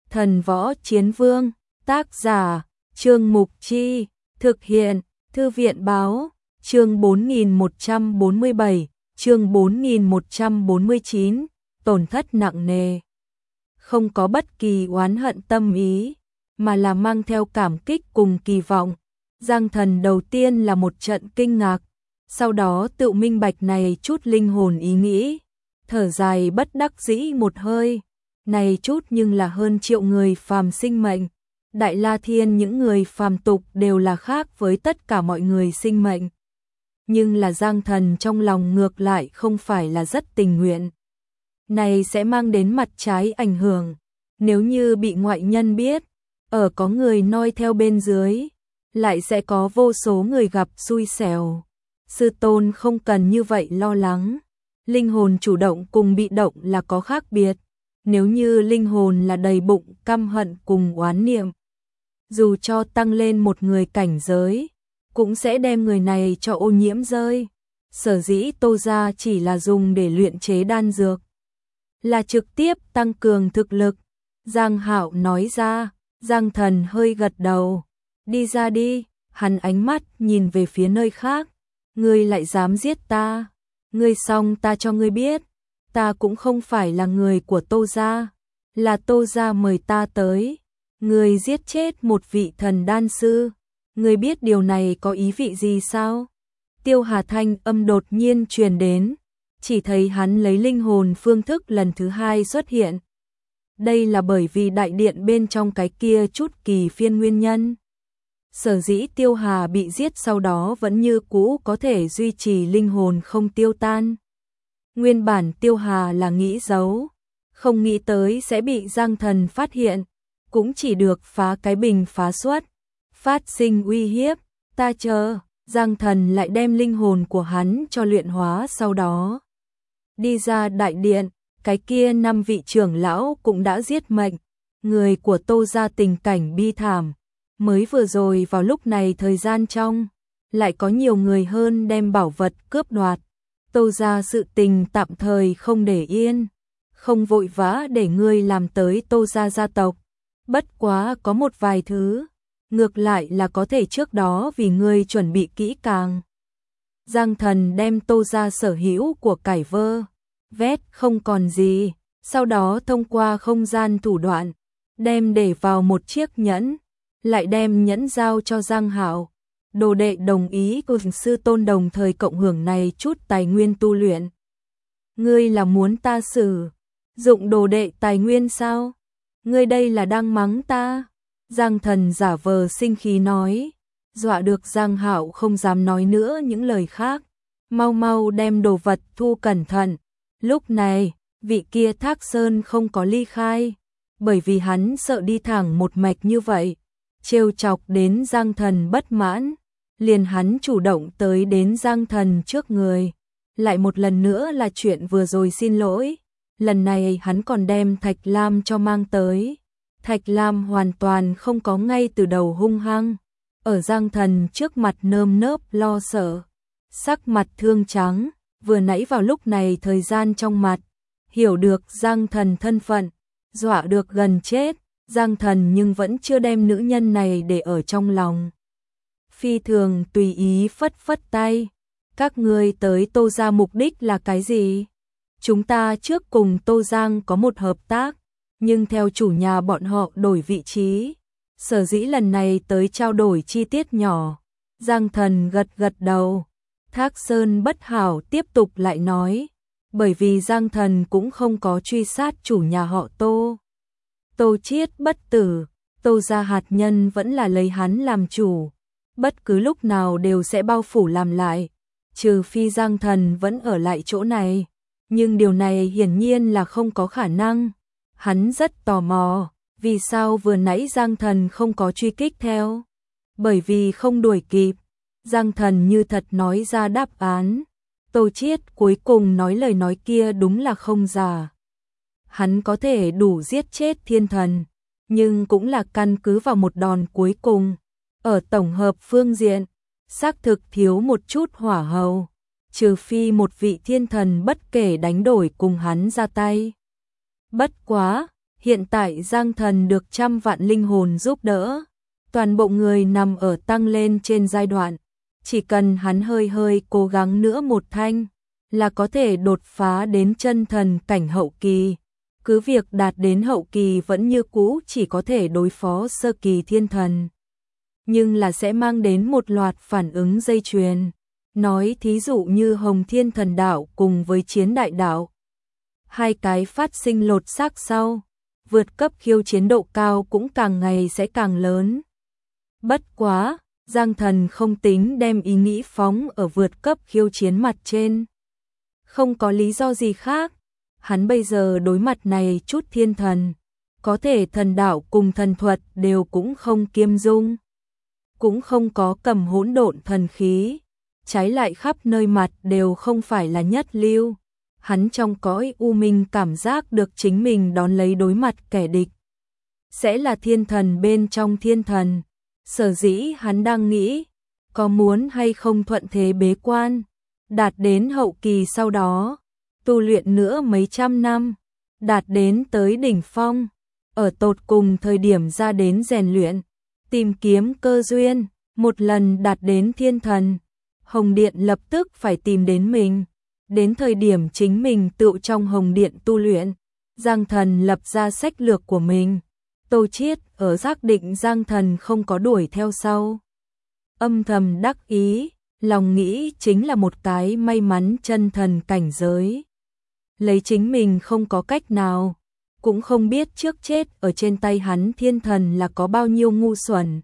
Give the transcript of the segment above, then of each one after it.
Thần Võ Chiến Vương, tác giả, Trương Mục Chi, thực hiện, Thư viện Báo, chương 4147, chương 4149, tổn thất nặng nề. Không có bất kỳ oán hận tâm ý, mà là mang theo cảm kích cùng kỳ vọng. Giang Thần đầu tiên là một trận kinh ngạc, sau đó tự minh bạch này chút linh hồn ý nghĩ, thở dài bất đắc dĩ một hơi. Này chút nhưng là hơn triệu người phàm sinh mệnh. Đại La Thiên những người phàm tục đều là khác với tất cả mọi người sinh mệnh. Nhưng là Giang Thần trong lòng ngược lại không phải là rất tình nguyện. Này sẽ mang đến mặt trái ảnh hưởng. Nếu như bị ngoại nhân biết, ở có người noi theo bên dưới, lại sẽ có vô số người gặp xui xẻo. Sư tôn không cần như vậy lo lắng. Linh hồn chủ động cùng bị động là có khác biệt. Nếu như linh hồn là đầy bụng căm hận cùng oán niệm, dù cho tăng lên một người cảnh giới, cũng sẽ đem người này cho ô nhiễm rơi. Sở dĩ Tô gia chỉ là dùng để luyện chế đan dược, là trực tiếp tăng cường thực lực. Giang Hạo nói ra. Giang Thần hơi gật đầu. Đi ra đi. Hắn ánh mắt nhìn về phía nơi khác. Ngươi lại dám giết ta? Ngươi xong ta cho ngươi biết, ta cũng không phải là người của Tô gia, là Tô gia mời ta tới. Ngươi giết chết một vị thần đan sư, ngươi biết điều này có ý vị gì sao? Tiêu Hà thanh âm đột nhiên truyền đến, chỉ thấy hắn lấy linh hồn phương thức lần thứ hai xuất hiện. Đây là bởi vì đại điện bên trong cái kia chút kỳ phiên nguyên nhân. Sở dĩ Tiêu Hà bị giết sau đó vẫn như cũ có thể duy trì linh hồn không tiêu tan. Nguyên bản Tiêu Hà là nghĩ giấu, không nghĩ tới sẽ bị Giang Thần phát hiện, cũng chỉ được phá cái bình phá xuất, phát sinh uy hiếp. Ta chờ, Giang Thần lại đem linh hồn của hắn cho luyện hóa, sau đó đi ra đại điện. Cái kia 5 vị trưởng lão cũng đã giết mệnh, người của Tô gia tình cảnh bi thảm. Mới vừa rồi vào lúc này thời gian trong, lại có nhiều người hơn đem bảo vật cướp đoạt. Tô gia sự tình tạm thời không để yên, không vội vã để ngươi làm tới Tô gia gia tộc. Bất quá có một vài thứ, ngược lại là có thể trước đó vì ngươi chuẩn bị kỹ càng. Giang Thần đem Tô gia sở hữu của cải vơ vét không còn gì, sau đó thông qua không gian thủ đoạn, đem để vào một chiếc nhẫn, lại đem nhẫn giao cho Giang Hạo. Đồ đệ đồng ý cùng sư tôn đồng thời cộng hưởng này chút tài nguyên tu luyện. Ngươi là muốn ta sử dụng đồ đệ tài nguyên sao? Ngươi đây là đang mắng ta? Giang Thần giả vờ sinh khí nói, dọa được Giang Hạo không dám nói nữa những lời khác, mau mau đem đồ vật thu cẩn thận. Lúc này, vị kia Thác Sơn không có ly khai, bởi vì hắn sợ đi thẳng một mạch như vậy, trêu chọc đến Giang Thần bất mãn, liền hắn chủ động tới đến Giang Thần trước người, lại một lần nữa là chuyện vừa rồi xin lỗi. Lần này hắn còn đem Thạch Lam cho mang tới. Thạch Lam hoàn toàn không có ngay từ đầu hung hăng, ở Giang Thần trước mặt nơm nớp lo sợ, sắc mặt thương trắng. Vừa nãy vào lúc này thời gian trong mặt, hiểu được Giang Thần thân phận, dọa được gần chết. Giang Thần nhưng vẫn chưa đem nữ nhân này để ở trong lòng. Phi thường tùy ý phất phất tay. Các ngươi tới Tô gia mục đích là cái gì? Chúng ta trước cùng Tô Giang có một hợp tác, nhưng theo chủ nhà bọn họ đổi vị trí. Sở dĩ lần này tới trao đổi chi tiết nhỏ. Giang Thần gật gật đầu. Thác Sơn bất hảo tiếp tục lại nói, bởi vì Giang Thần cũng không có truy sát chủ nhà họ Tô. Tô Chiết bất tử, Tô gia hạt nhân vẫn là lấy hắn làm chủ, bất cứ lúc nào đều sẽ bao phủ làm lại, trừ phi Giang Thần vẫn ở lại chỗ này, nhưng điều này hiển nhiên là không có khả năng. Hắn rất tò mò, vì sao vừa nãy Giang Thần không có truy kích theo? Bởi vì không đuổi kịp. Giang Thần như thật nói ra đáp án. Tô Chiết cuối cùng nói lời nói kia đúng là không giả. Hắn có thể đủ giết chết thiên thần, nhưng cũng là căn cứ vào một đòn cuối cùng. Ở tổng hợp phương diện, xác thực thiếu một chút hỏa hầu, trừ phi một vị thiên thần bất kể đánh đổi cùng hắn ra tay. Bất quá, Hiện tại Giang Thần được 100 vạn linh hồn giúp đỡ, toàn bộ người nằm ở tăng lên trên giai đoạn, chỉ cần hắn hơi cố gắng nữa một thanh là có thể đột phá đến chân thần cảnh hậu kỳ. Cứ việc đạt đến hậu kỳ vẫn như cũ chỉ có thể đối phó sơ kỳ thiên thần, nhưng là sẽ mang đến một loạt phản ứng dây chuyền. Nói thí dụ như Hồng Thiên Thần Đạo cùng với Chiến Đại Đạo, hai cái phát sinh lột xác sau, vượt cấp khiêu chiến độ cao cũng càng ngày sẽ càng lớn. Bất quá, Giang Thần không tính đem ý nghĩ phóng ở vượt cấp khiêu chiến mặt trên. Không có lý do gì khác, hắn bây giờ đối mặt này chút thiên thần, có thể thần đạo cùng thần thuật đều cũng không kiêm dung, cũng không có cầm hỗn độn thần khí, trái lại khắp nơi mặt đều không phải là nhất lưu. Hắn trong cõi u minh cảm giác được chính mình đón lấy đối mặt kẻ địch sẽ là thiên thần bên trong thiên thần. Sở dĩ hắn đang nghĩ, có muốn hay không thuận thế bế quan, đạt đến hậu kỳ sau đó, tu luyện nữa mấy trăm năm, đạt đến tới đỉnh phong, ở tột cùng thời điểm ra đến rèn luyện, tìm kiếm cơ duyên, một lần đạt đến thiên thần, Hồng Điện lập tức phải tìm đến mình. Đến thời điểm chính mình tự trong Hồng Điện tu luyện, Giang Thần lập ra sách lược của mình. Tô Chiết ở xác định Giang Thần không có đuổi theo sau, âm thầm đắc ý, lòng nghĩ chính là một cái may mắn chân thần cảnh giới. Lấy chính mình không có cách nào, cũng không biết trước chết ở trên tay hắn thiên thần là có bao nhiêu ngu xuẩn,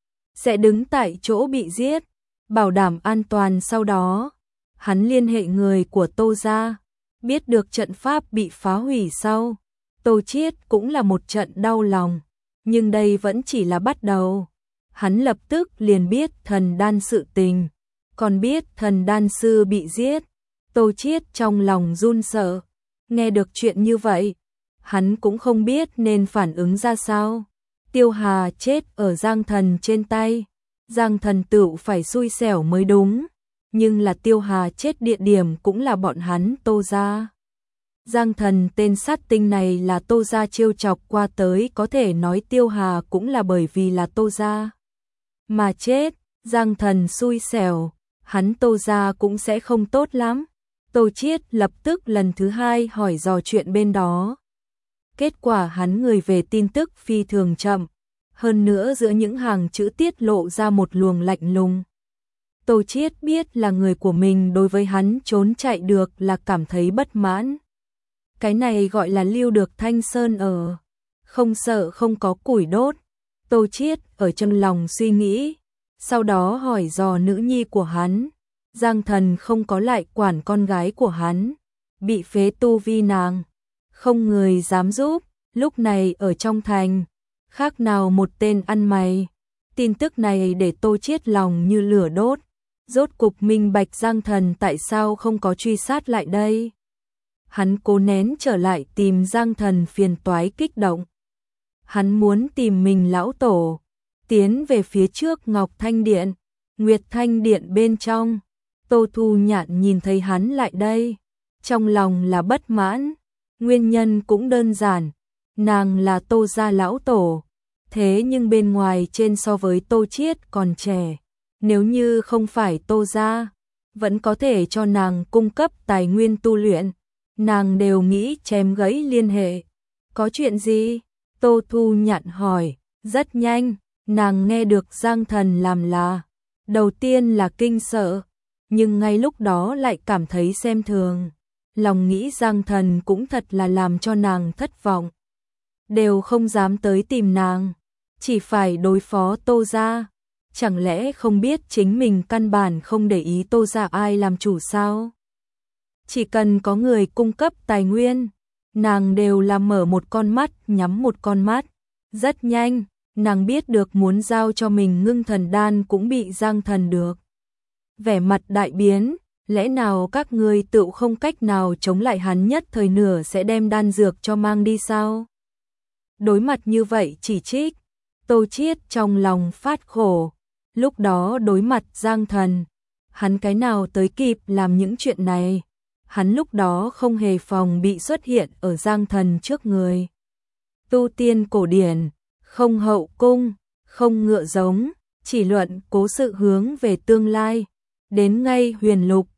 sẽ đứng tại chỗ bị giết, bảo đảm an toàn. Sau đó hắn liên hệ người của Tô gia, biết được trận pháp bị phá hủy sau, Tô Chiết cũng là một trận đau lòng, nhưng đây vẫn chỉ là bắt đầu. Hắn lập tức liền biết thần đan sự tình, còn biết thần đan sư bị giết. Tô Chiết trong lòng run sợ, nghe được chuyện như vậy, hắn cũng không biết nên phản ứng ra sao. Tiêu Hà chết ở Giang Thần trên tay, Giang Thần tự phải xui xẻo mới đúng, nhưng là Tiêu Hà chết địa điểm cũng là bọn hắn Tô gia. Giang Thần tên sát tinh này là Tô gia trêu chọc qua tới, có thể nói Tiêu Hà cũng là bởi vì là Tô gia mà chết. Giang Thần xui xẻo, hắn Tô gia cũng sẽ không tốt lắm. Tô Chiết lập tức lần thứ hai hỏi dò chuyện bên đó. Kết quả hắn người về tin tức phi thường chậm, hơn nữa giữa những hàng chữ tiết lộ ra một luồng lạnh lùng. Tô Chiết biết là người của mình đối với hắn trốn chạy được là cảm thấy bất mãn. Cái này gọi là lưu được thanh sơn ở, không sợ không có củi đốt. Tô Chiết ở trong lòng suy nghĩ, sau đó hỏi dò nữ nhi của hắn. Giang Thần không có lại quản con gái của hắn, bị phế tu vi nàng, không người dám giúp, lúc này ở trong thành, khác nào một tên ăn mày. Tin tức này để Tô Chiết lòng như lửa đốt, rốt cục minh bạch Giang Thần tại sao không có truy sát lại đây. Hắn cố nén trở lại tìm Giang Thần phiền toái kích động. Hắn muốn tìm mình lão tổ, tiến về phía trước Ngọc Thanh Điện, Nguyệt Thanh Điện bên trong. Tô Thu Nhạn nhìn thấy hắn lại đây, trong lòng là bất mãn, nguyên nhân cũng đơn giản, nàng là Tô gia lão tổ, thế nhưng bên ngoài trên so với Tô Chiết còn trẻ, nếu như không phải Tô gia, vẫn có thể cho nàng cung cấp tài nguyên tu luyện, nàng đều nghĩ chém gãy liên hệ. Có chuyện gì? Tô Thu Nhạn hỏi. Rất nhanh, nàng nghe được Giang Thần làm là, đầu tiên là kinh sợ, nhưng ngay lúc đó lại cảm thấy xem thường. Lòng nghĩ Giang Thần cũng thật là làm cho nàng thất vọng, đều không dám tới tìm nàng, chỉ phải đối phó Tô gia. Chẳng lẽ không biết chính mình căn bản không để ý Tô gia ai làm chủ sao? Chỉ cần có người cung cấp tài nguyên, nàng đều là mở một con mắt nhắm một con mắt. Rất nhanh, nàng biết được muốn giao cho mình ngưng thần đan cũng bị Giang Thần được. Vẻ mặt đại biến, lẽ nào các ngươi tự không cách nào chống lại hắn nhất thời nửa sẽ đem đan dược cho mang đi sao? Đối mặt như vậy chỉ trích, Tô Chiết trong lòng phát khổ. Lúc đó đối mặt Giang Thần, hắn cái nào tới kịp làm những chuyện này. Hắn lúc đó không hề phòng bị xuất hiện ở Giang Thần trước người. tu tiên cổ điển, không hậu cung, không ngựa giống, chỉ luận cố sự hướng về tương lai. Đến ngay huyền lục,